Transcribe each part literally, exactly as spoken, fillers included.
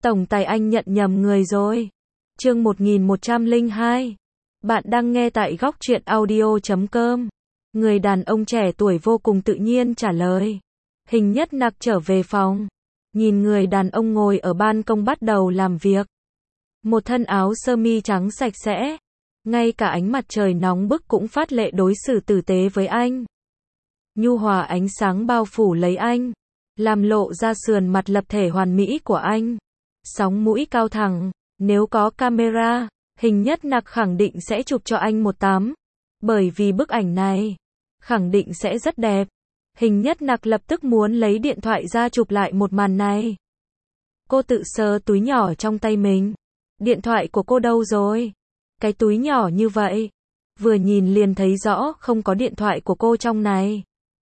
Tổng tài anh nhận nhầm người rồi. Chương một nghìn một trăm lẻ hai. Bạn đang nghe tại góc truyện audio chấm com. Người đàn ông trẻ tuổi vô cùng tự nhiên trả lời. Hình Nhất Nặc trở về phòng. Nhìn người đàn ông ngồi ở ban công bắt đầu làm việc. Một thân áo sơ mi trắng sạch sẽ. Ngay cả ánh mặt trời nóng bức cũng phát lệ đối xử tử tế với anh. Nhu hòa ánh sáng bao phủ lấy anh. Làm lộ ra sườn mặt lập thể hoàn mỹ của anh. Sóng mũi cao thẳng. Nếu có camera, Hình Nhất Nặc khẳng định sẽ chụp cho anh một tấm. Bởi vì bức ảnh này khẳng định sẽ rất đẹp. Hình Nhất Nặc lập tức muốn lấy điện thoại ra chụp lại một màn này. Cô tự sờ túi nhỏ trong tay mình. Điện thoại của cô đâu rồi? Cái túi nhỏ như vậy. Vừa nhìn liền thấy rõ không có điện thoại của cô trong này.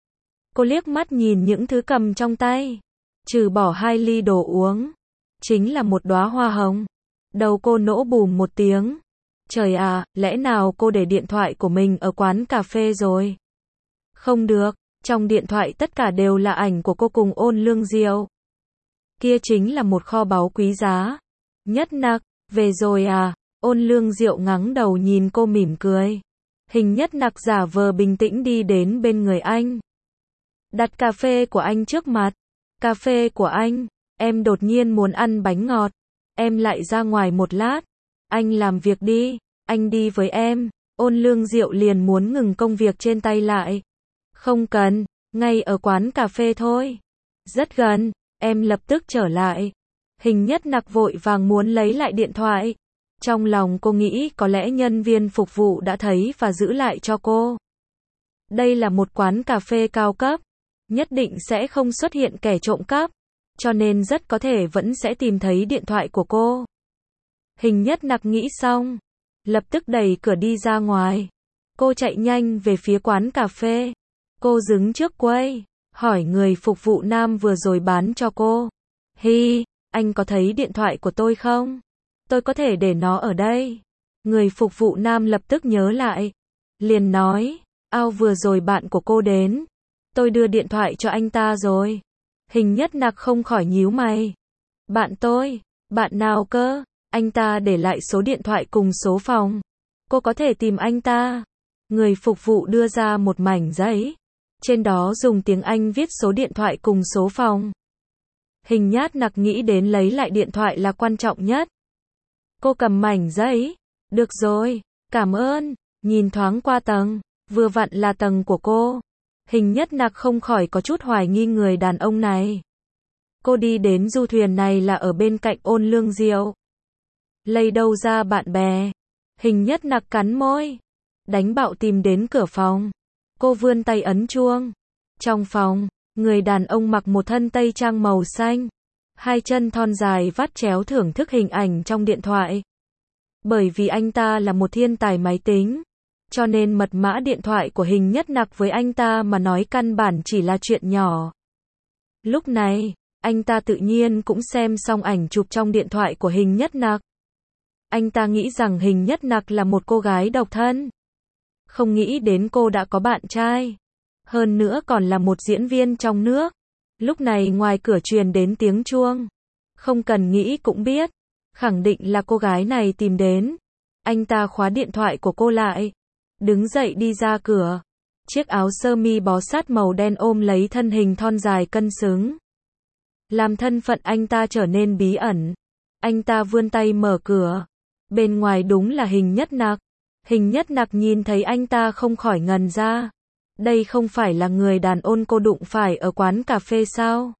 Cô liếc mắt nhìn những thứ cầm trong tay. Trừ bỏ hai ly đồ uống. Chính là một đóa hoa hồng. Đầu cô nổ bùm một tiếng. Trời à, lẽ nào cô để điện thoại của mình ở quán cà phê rồi? Không được, trong điện thoại tất cả đều là ảnh của cô cùng Ôn Lương Diệu. Kia chính là một kho báu quý giá. Nhất Nặc, về rồi à? Ôn Lương Diệu ngẩng đầu nhìn cô mỉm cười. Hình Nhất Nặc giả vờ bình tĩnh đi đến bên người anh. Đặt cà phê của anh trước mặt. Cà phê của anh, em đột nhiên muốn ăn bánh ngọt. Em lại ra ngoài một lát. Anh làm việc đi, anh đi với em. Ôn Lương Diệu liền muốn ngừng công việc trên tay lại. Không cần, ngay ở quán cà phê thôi. Rất gần, em lập tức trở lại. Hình Nhất Nặc vội vàng muốn lấy lại điện thoại. Trong lòng cô nghĩ có lẽ nhân viên phục vụ đã thấy và giữ lại cho cô. Đây là một quán cà phê cao cấp. Nhất định sẽ không xuất hiện kẻ trộm cắp. Cho nên rất có thể vẫn sẽ tìm thấy điện thoại của cô. Hình Nhất Nặc nghĩ xong. Lập tức đẩy cửa đi ra ngoài. Cô chạy nhanh về phía quán cà phê. Cô dừng trước quầy. Hỏi người phục vụ nam vừa rồi bán cho cô. Hi, anh có thấy điện thoại của tôi không? Tôi có thể để nó ở đây. Người phục vụ nam lập tức nhớ lại. Liền nói. Ao vừa rồi bạn của cô đến. Tôi đưa điện thoại cho anh ta rồi. Hình Nhất Nặc không khỏi nhíu mày. Bạn tôi? Bạn nào cơ? Anh ta để lại số điện thoại cùng số phòng. Cô có thể tìm anh ta. Người phục vụ đưa ra một mảnh giấy. Trên đó dùng tiếng Anh viết số điện thoại cùng số phòng. Hình Nhất Nặc nghĩ đến lấy lại điện thoại là quan trọng nhất. Cô cầm mảnh giấy. Được rồi, cảm ơn. Nhìn thoáng qua tầng. Vừa vặn là tầng của cô. Hình Nhất Nặc không khỏi có chút hoài nghi người đàn ông này. Cô đi đến du thuyền này là ở bên cạnh Ôn Lương Diệu. Lấy đâu ra bạn bè? Hình Nhất Nặc cắn môi. Đánh bạo tìm đến cửa phòng. Cô vươn tay ấn chuông. Trong phòng, người đàn ông mặc một thân tây trang màu xanh. Hai chân thon dài vắt chéo thưởng thức hình ảnh trong điện thoại. Bởi vì anh ta là một thiên tài máy tính. Cho nên mật mã điện thoại của Hình Nhất Nặc với anh ta mà nói căn bản chỉ là chuyện nhỏ. Lúc này, anh ta tự nhiên cũng xem xong ảnh chụp trong điện thoại của Hình Nhất Nặc. Anh ta nghĩ rằng Hình Nhất Nặc là một cô gái độc thân. Không nghĩ đến cô đã có bạn trai. Hơn nữa còn là một diễn viên trong nước. Lúc này ngoài cửa truyền đến tiếng chuông. Không cần nghĩ cũng biết. Khẳng định là cô gái này tìm đến. Anh ta khóa điện thoại của cô lại. Đứng dậy đi ra cửa. Chiếc áo sơ mi bó sát màu đen ôm lấy thân hình thon dài cân xứng. Làm thân phận anh ta trở nên bí ẩn. Anh ta vươn tay mở cửa. Bên ngoài đúng là Hình Nhất Nặc. Hình Nhất Nặc nhìn thấy anh ta không khỏi ngần ra. Đây không phải là người đàn ông cô đụng phải ở quán cà phê sao?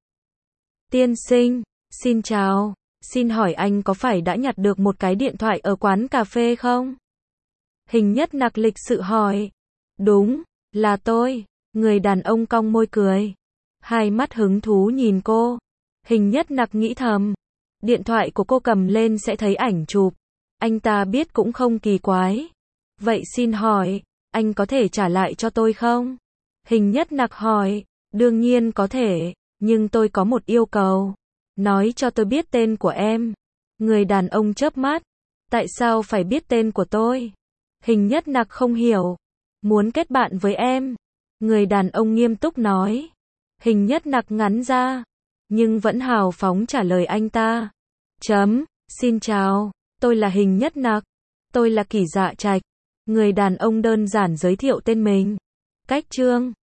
Tiên sinh, xin chào. Xin hỏi anh có phải đã nhặt được một cái điện thoại ở quán cà phê không? Hình Nhất Nặc lịch sự hỏi. Đúng, là tôi. Người đàn ông cong môi cười. Hai mắt hứng thú nhìn cô. Hình Nhất Nặc nghĩ thầm. Điện thoại của cô cầm lên sẽ thấy ảnh chụp. Anh ta biết cũng không kỳ quái. Vậy xin hỏi, anh có thể trả lại cho tôi không? Hình Nhất Nặc hỏi. Đương nhiên có thể, nhưng tôi có một yêu cầu. Nói cho tôi biết tên của em. Người đàn ông chớp mắt. Tại sao phải biết tên của tôi? Hình Nhất Nặc không hiểu. Muốn kết bạn với em. Người đàn ông nghiêm túc nói. Hình Nhất Nặc ngắn ra. Nhưng vẫn hào phóng trả lời anh ta. Chấm, xin chào, tôi là Hình Nhất Nặc. Tôi là Kỷ Dạ Trạch. Người đàn ông đơn giản giới thiệu tên mình. Cách chương